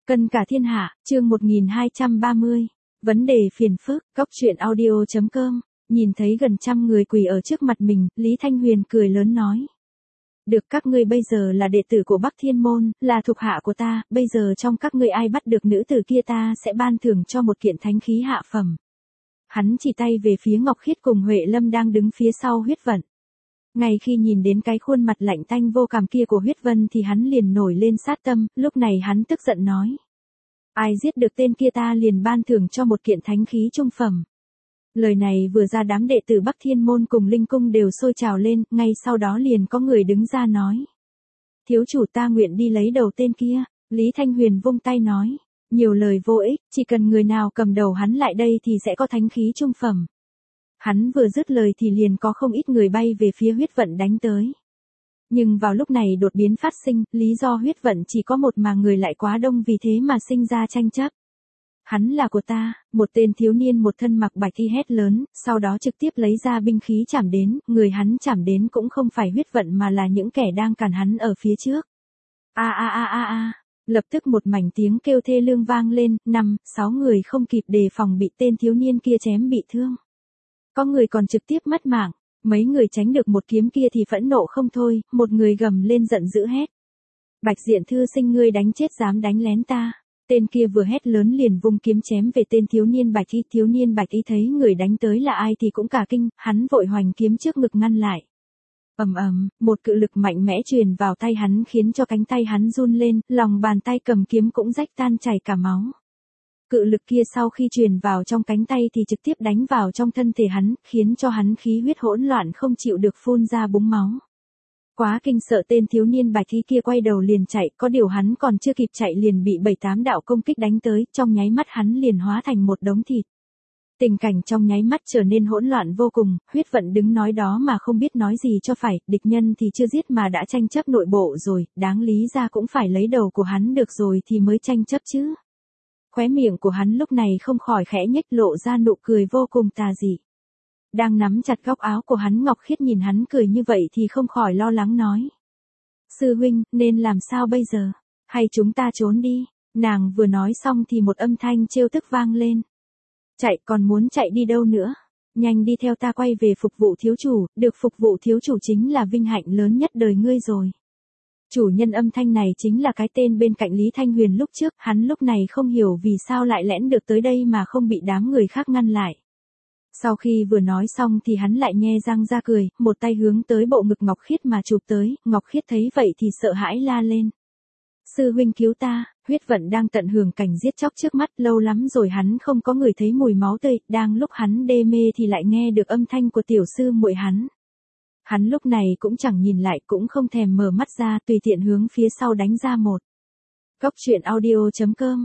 Cân cả thiên hạ, chương 1230. Vấn đề phiền phức, Cóc truyện audio.com. Nhìn thấy gần trăm người quỳ ở trước mặt mình, Lý Thanh Huyền cười lớn nói. Được, các ngươi bây giờ là đệ tử của Bắc Thiên Môn, là thuộc hạ của ta, bây giờ trong các ngươi ai bắt được nữ tử kia ta sẽ ban thưởng cho một kiện thánh khí hạ phẩm. Hắn chỉ tay về phía Ngọc Khiết cùng Huệ Lâm đang đứng phía sau Huyết Vận. Ngay khi nhìn đến cái khuôn mặt lạnh tanh vô cảm kia của Huyết Vân thì hắn liền nổi lên sát tâm, lúc này hắn tức giận nói. Ai giết được tên kia ta liền ban thưởng cho một kiện thánh khí trung phẩm. Lời này vừa ra đám đệ tử Bắc Thiên Môn cùng Linh Cung đều sôi trào lên, ngay sau đó liền có người đứng ra nói. Thiếu chủ ta nguyện đi lấy đầu tên kia, Lý Thanh Huyền vung tay nói. Nhiều lời vô ích, chỉ cần người nào cầm đầu hắn lại đây thì sẽ có thánh khí trung phẩm. Hắn vừa dứt lời thì liền có không ít người bay về phía Huyết Vận đánh tới. Nhưng vào lúc này đột biến phát sinh, lý do Huyết Vận chỉ có một mà người lại quá đông vì thế mà sinh ra tranh chấp. Hắn là của ta, một tên thiếu niên một thân mặc bạch y hét lớn, sau đó trực tiếp lấy ra binh khí chảm đến, người hắn chảm đến cũng không phải Huyết Vận mà là những kẻ đang cản hắn ở phía trước. Lập tức một mảnh tiếng kêu thê lương vang lên, 5-6 người không kịp đề phòng bị tên thiếu niên kia chém bị thương. Có người còn trực tiếp mất mạng, mấy người tránh được một kiếm kia thì phẫn nộ không thôi, một người gầm lên giận dữ hét. Bạch Diện thư sinh ngươi đánh chết dám đánh lén ta. Tên kia vừa hét lớn liền vung kiếm chém về tên thiếu niên bạch y thấy người đánh tới là ai thì cũng cả kinh, hắn vội hoành kiếm trước ngực ngăn lại. Một cự lực mạnh mẽ truyền vào tay hắn khiến cho cánh tay hắn run lên, lòng bàn tay cầm kiếm cũng rách tan chảy cả máu. Cự lực kia sau khi truyền vào trong cánh tay thì trực tiếp đánh vào trong thân thể hắn, khiến cho hắn khí huyết hỗn loạn không chịu được phun ra búng máu. Quá kinh sợ tên thiếu niên bạch y kia quay đầu liền chạy, có điều hắn còn chưa kịp chạy liền bị 7-8 đạo công kích đánh tới, trong nháy mắt hắn liền hóa thành một đống thịt. Tình cảnh trong nháy mắt trở nên hỗn loạn vô cùng, Huyết Vận đứng nói đó mà không biết nói gì cho phải, địch nhân thì chưa giết mà đã tranh chấp nội bộ rồi, đáng lý ra cũng phải lấy đầu của hắn được rồi thì mới tranh chấp chứ. Khóe miệng của hắn lúc này không khỏi khẽ nhếch lộ ra nụ cười vô cùng tà dị. Đang nắm chặt góc áo của hắn Ngọc Khiết nhìn hắn cười như vậy thì không khỏi lo lắng nói. Sư huynh, nên làm sao bây giờ? Hay chúng ta trốn đi? Nàng vừa nói xong thì một âm thanh trêu tức vang lên. Chạy còn muốn chạy đi đâu nữa? Nhanh đi theo ta quay về phục vụ thiếu chủ, được phục vụ thiếu chủ chính là vinh hạnh lớn nhất đời ngươi rồi. Chủ nhân âm thanh này chính là cái tên bên cạnh Lý Thanh Huyền lúc trước, hắn lúc này không hiểu vì sao lại lẻn được tới đây mà không bị đám người khác ngăn lại. Sau khi vừa nói xong thì hắn lại nhe răng ra cười, một tay hướng tới bộ ngực Ngọc Khiết mà chụp tới, Ngọc Khiết thấy vậy thì sợ hãi la lên. Sư huynh cứu ta, Huyết Vận đang tận hưởng cảnh giết chóc trước mắt, lâu lắm rồi hắn không có ngửi thấy mùi máu tươi, đang lúc hắn đê mê thì lại nghe được âm thanh của tiểu sư muội hắn. Hắn lúc này cũng chẳng nhìn lại cũng không thèm mở mắt ra tùy tiện hướng phía sau đánh ra một. Cóc truyện audio.com.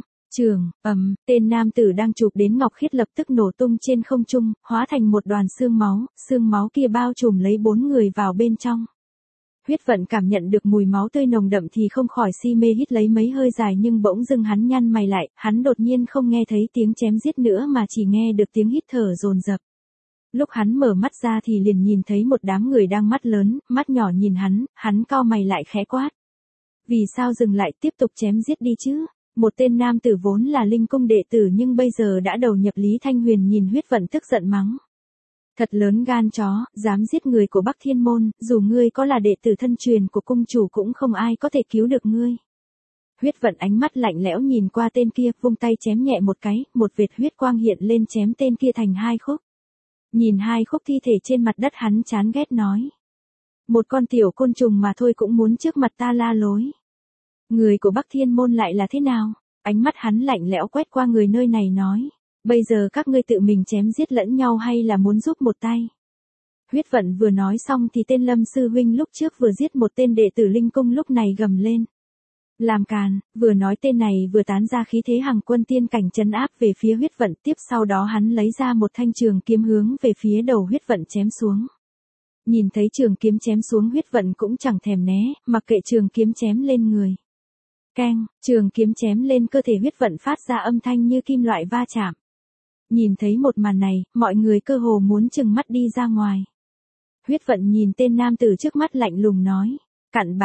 Tên nam tử đang chụp đến Ngọc Khiết lập tức nổ tung trên không trung, hóa thành một đoàn xương máu kia bao trùm lấy 4 người vào bên trong. Huyết Vận cảm nhận được mùi máu tươi nồng đậm thì không khỏi si mê hít lấy mấy hơi dài nhưng bỗng dưng hắn nhăn mày lại, hắn đột nhiên không nghe thấy tiếng chém giết nữa mà chỉ nghe được tiếng hít thở dồn dập. Lúc hắn mở mắt ra thì liền nhìn thấy một đám người đang mắt lớn, mắt nhỏ nhìn hắn cau mày lại khẽ quát. Vì sao dừng lại tiếp tục chém giết đi chứ? Một tên nam tử vốn là Linh Cung đệ tử nhưng bây giờ đã đầu nhập Lý Thanh Huyền nhìn Huyết Vận tức giận mắng. Thật lớn gan chó, dám giết người của Bắc Thiên Môn, dù ngươi có là đệ tử thân truyền của cung chủ cũng không ai có thể cứu được ngươi. Huyết Vận ánh mắt lạnh lẽo nhìn qua tên kia, vung tay chém nhẹ một cái, một vệt huyết quang hiện lên chém tên kia thành 2 khúc. Nhìn 2 khúc thi thể trên mặt đất hắn chán ghét nói. Một con tiểu côn trùng mà thôi cũng muốn trước mặt ta la lối. Người của Bắc Thiên Môn lại là thế nào? Ánh mắt hắn lạnh lẽo quét qua người nơi này nói. Bây giờ các ngươi tự mình chém giết lẫn nhau hay là muốn giúp một tay? Huyết Vận vừa nói xong thì tên Lâm sư huynh lúc trước vừa giết một tên đệ tử Linh Cung lúc này gầm lên. Làm càn, vừa nói tên này vừa tán ra khí thế hàng quân tiên cảnh trấn áp về phía Huyết Vận, tiếp sau đó hắn lấy ra một thanh trường kiếm hướng về phía đầu Huyết Vận chém xuống. Nhìn thấy trường kiếm chém xuống Huyết Vận cũng chẳng thèm né, mặc kệ trường kiếm chém lên người. Keng, trường kiếm chém lên cơ thể Huyết Vận phát ra âm thanh như kim loại va chạm. Nhìn thấy một màn này, mọi người cơ hồ muốn trừng mắt đi ra ngoài. Huyết Vận nhìn tên nam tử trước mắt lạnh lùng nói. Cặn bã,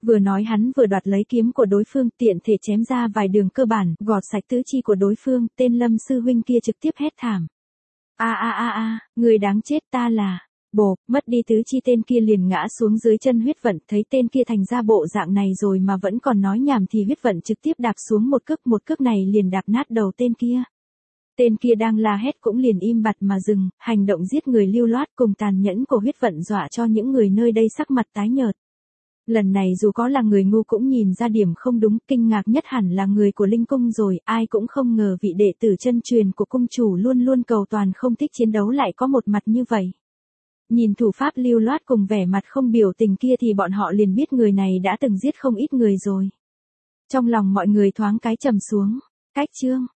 Vừa nói hắn vừa đoạt lấy kiếm của đối phương, tiện thể chém ra vài đường cơ bản, gọt sạch tứ chi của đối phương, tên Lâm sư huynh kia trực tiếp hét thảm. Người đáng chết, ta là... Bộp, mất đi tứ chi, tên kia liền ngã xuống dưới chân huyết vận, thấy tên kia thành ra bộ dạng này rồi mà vẫn còn nói nhảm thì huyết vận trực tiếp đạp xuống một cước này liền đạp nát đầu tên kia. Tên kia đang la hét cũng liền im bặt mà dừng, hành động giết người lưu loát cùng tàn nhẫn của huyết vận dọa cho những người nơi đây sắc mặt tái nhợt. Lần này dù có là người ngu cũng nhìn ra điểm không đúng, kinh ngạc nhất hẳn là người của Linh Cung rồi, ai cũng không ngờ vị đệ tử chân truyền của cung chủ luôn luôn cầu toàn không thích chiến đấu lại có một mặt như vậy. Nhìn thủ pháp lưu loát cùng vẻ mặt không biểu tình kia thì bọn họ liền biết người này đã từng giết không ít người rồi. Trong lòng mọi người thoáng cái trầm xuống, cách chương.